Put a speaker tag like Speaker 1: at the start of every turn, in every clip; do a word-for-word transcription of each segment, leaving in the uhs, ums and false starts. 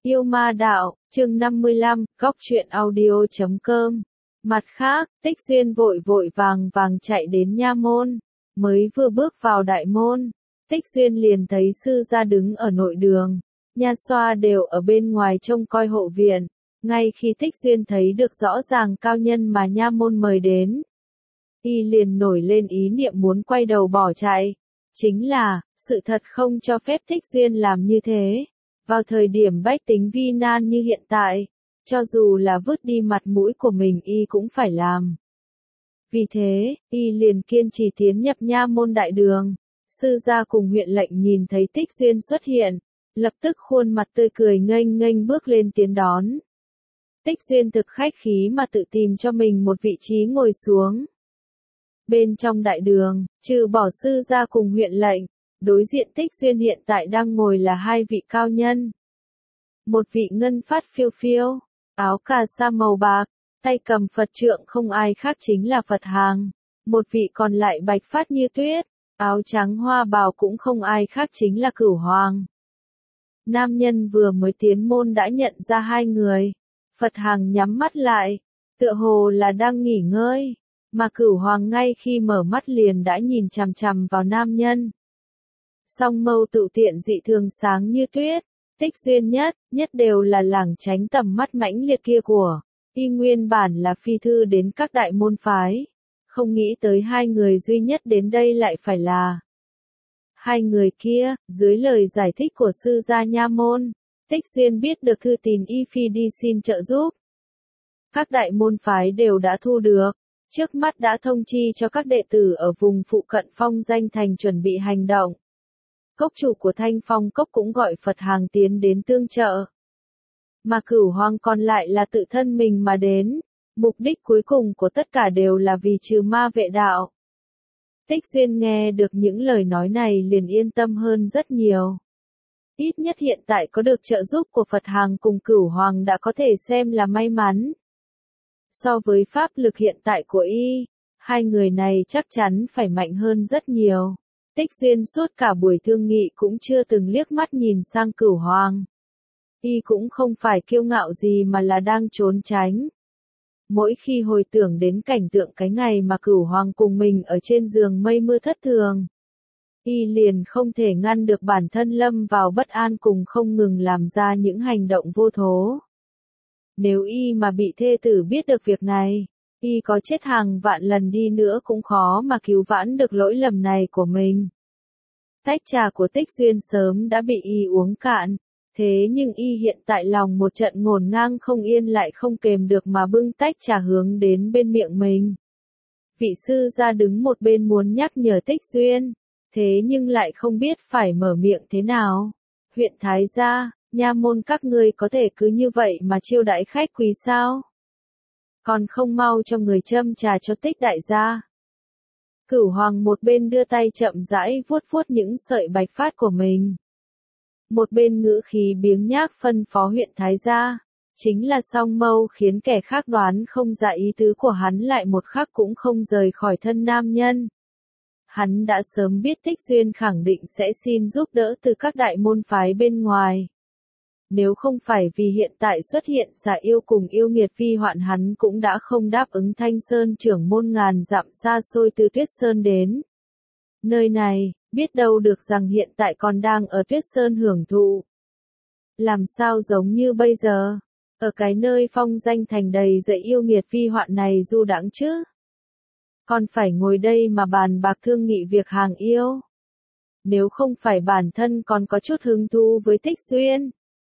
Speaker 1: Yêu ma đạo, chương năm mươi lăm, góc truyện audio chấm com. Mặt khác, Tích Duyên vội vội vàng vàng chạy đến nha môn. Mới vừa bước vào đại môn, Tích Duyên liền thấy sư gia đứng ở nội đường. Nha xoa đều ở bên ngoài trông coi hộ viện. Ngay khi Tích Duyên thấy được rõ ràng cao nhân mà nha môn mời đến, y liền nổi lên ý niệm muốn quay đầu bỏ chạy. Chính là, sự thật không cho phép Tích Duyên làm như thế. Vào thời điểm bách tính vi nan như hiện tại, cho dù là vứt đi mặt mũi của mình y cũng phải làm. Vì thế, y liền kiên trì tiến nhập nha môn đại đường. Sư gia cùng huyện lệnh nhìn thấy Tích Duyên xuất hiện, lập tức khuôn mặt tươi cười nghênh nghênh bước lên tiến đón. Tích Duyên thực khách khí mà tự tìm cho mình một vị trí ngồi xuống. Bên trong đại đường, trừ bỏ sư gia cùng huyện lệnh, đối diện Tích Duyên hiện tại đang ngồi là hai vị cao nhân. Một vị ngân phát phiêu phiêu, áo cà sa màu bạc, tay cầm Phật trượng không ai khác chính là Phật Hàng. Một vị còn lại bạch phát như tuyết, áo trắng hoa bào cũng không ai khác chính là Cửu Hoàng. Nam nhân vừa mới tiến môn đã nhận ra hai người. Phật Hàng nhắm mắt lại, tựa hồ là đang nghỉ ngơi, mà Cửu Hoàng ngay khi mở mắt liền đã nhìn chằm chằm vào nam nhân. Song mâu tự tiện dị thường sáng như tuyết, Tích Duyên nhất, nhất đều là lảng tránh tầm mắt mãnh liệt kia của y. Nguyên bản là phi thư đến các đại môn phái, không nghĩ tới hai người duy nhất đến đây lại phải là hai người kia. Dưới lời giải thích của sư gia nha môn, Tích Duyên biết được thư tín y phi đi xin trợ giúp. Các đại môn phái đều đã thu được, trước mắt đã thông chi cho các đệ tử ở vùng phụ cận Phong Danh Thành chuẩn bị hành động. Cốc chủ của Thanh Phong Cốc cũng gọi Phật Hàng tiến đến tương trợ. Mà Cửu Hoàng còn lại là tự thân mình mà đến, mục đích cuối cùng của tất cả đều là vì trừ ma vệ đạo. Tích Duyên nghe được những lời nói này liền yên tâm hơn rất nhiều. Ít nhất hiện tại có được trợ giúp của Phật Hàng cùng Cửu Hoàng đã có thể xem là may mắn. So với pháp lực hiện tại của y, hai người này chắc chắn phải mạnh hơn rất nhiều. Tích Duyên suốt cả buổi thương nghị cũng chưa từng liếc mắt nhìn sang Cửu Hoàng. Y cũng không phải kiêu ngạo gì mà là đang trốn tránh. Mỗi khi hồi tưởng đến cảnh tượng cái ngày mà Cửu Hoàng cùng mình ở trên giường mây mưa thất thường, y liền không thể ngăn được bản thân lâm vào bất an cùng không ngừng làm ra những hành động vô thố. Nếu y mà bị thê tử biết được việc này, y có chết hàng vạn lần đi nữa cũng khó mà cứu vãn được lỗi lầm này của mình. Tách trà của Tích Duyên sớm đã bị y uống cạn, thế nhưng y hiện tại lòng một trận ngổn ngang không yên lại không kềm được mà bưng tách trà hướng đến bên miệng mình. Vị sư gia đứng một bên muốn nhắc nhở Tích Duyên, thế nhưng lại không biết phải mở miệng thế nào. Huyện Thái gia, nha môn các ngươi có thể cứ như vậy mà chiêu đãi khách quý sao? Còn không mau cho người châm trà cho Tích đại gia. Cửu Hoàng một bên đưa tay chậm rãi vuốt vuốt những sợi bạch phát của mình, một bên ngữ khí biếng nhác phân phó huyện Thái gia. Chính là song mâu khiến kẻ khác đoán không ra ý tứ của hắn lại một khắc cũng không rời khỏi thân nam nhân. Hắn đã sớm biết Tích Duyên khẳng định sẽ xin giúp đỡ từ các đại môn phái bên ngoài. Nếu không phải vì hiện tại xuất hiện xà yêu cùng yêu nghiệt vi hoạn, hắn cũng đã không đáp ứng Thanh Sơn trưởng môn ngàn dặm xa xôi từ Tuyết Sơn đến nơi này, biết đâu được rằng hiện tại còn đang ở Tuyết Sơn hưởng thụ. Làm sao giống như bây giờ, ở cái nơi Phong Danh Thành đầy dẫy yêu nghiệt vi hoạn này du đãng chứ? Còn phải ngồi đây mà bàn bạc thương nghị việc hàng yêu. Nếu không phải bản thân còn có chút hứng thú với Tích Duyên,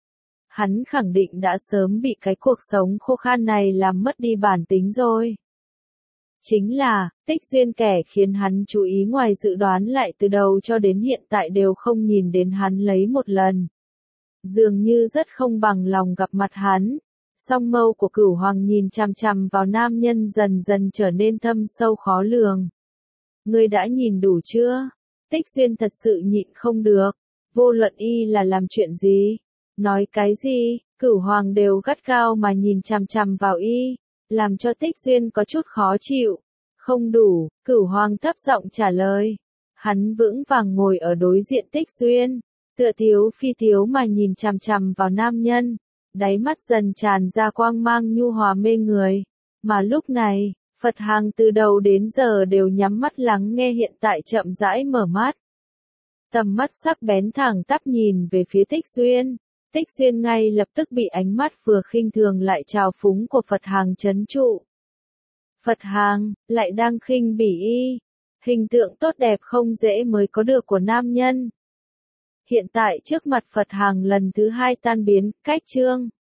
Speaker 1: hắn khẳng định đã sớm bị cái cuộc sống khô khan này làm mất đi bản tính rồi. Chính là, Tích Duyên kẻ khiến hắn chú ý ngoài dự đoán lại từ đầu cho đến hiện tại đều không nhìn đến hắn lấy một lần. Dường như rất không bằng lòng gặp mặt hắn. Song mâu của Cửu Hoàng nhìn chằm chằm vào nam nhân dần dần trở nên thâm sâu khó lường. Ngươi đã nhìn đủ chưa? Tích Duyên thật sự nhịn không được. Vô luận y là làm chuyện gì, nói cái gì, Cửu Hoàng đều gắt gao mà nhìn chằm chằm vào y, làm cho Tích Duyên có chút khó chịu. Không đủ, Cửu Hoàng thấp giọng trả lời. Hắn vững vàng ngồi ở đối diện Tích Duyên. Tựa thiếu phi thiếu mà nhìn chằm chằm vào nam nhân, đáy mắt dần tràn ra quang mang nhu hòa mê người. Mà lúc này, Phật Hàng từ đầu đến giờ đều nhắm mắt lắng nghe hiện tại chậm rãi mở mắt. Tầm mắt sắc bén thẳng tắp nhìn về phía Tích Duyên. Tích Duyên ngay lập tức bị ánh mắt vừa khinh thường lại trào phúng của Phật Hàng trấn trụ. Phật Hàng, lại đang khinh bỉ y. Hình tượng tốt đẹp không dễ mới có được của nam nhân. Hiện tại trước mặt Phật Hàng lần thứ hai tan biến, cách trương.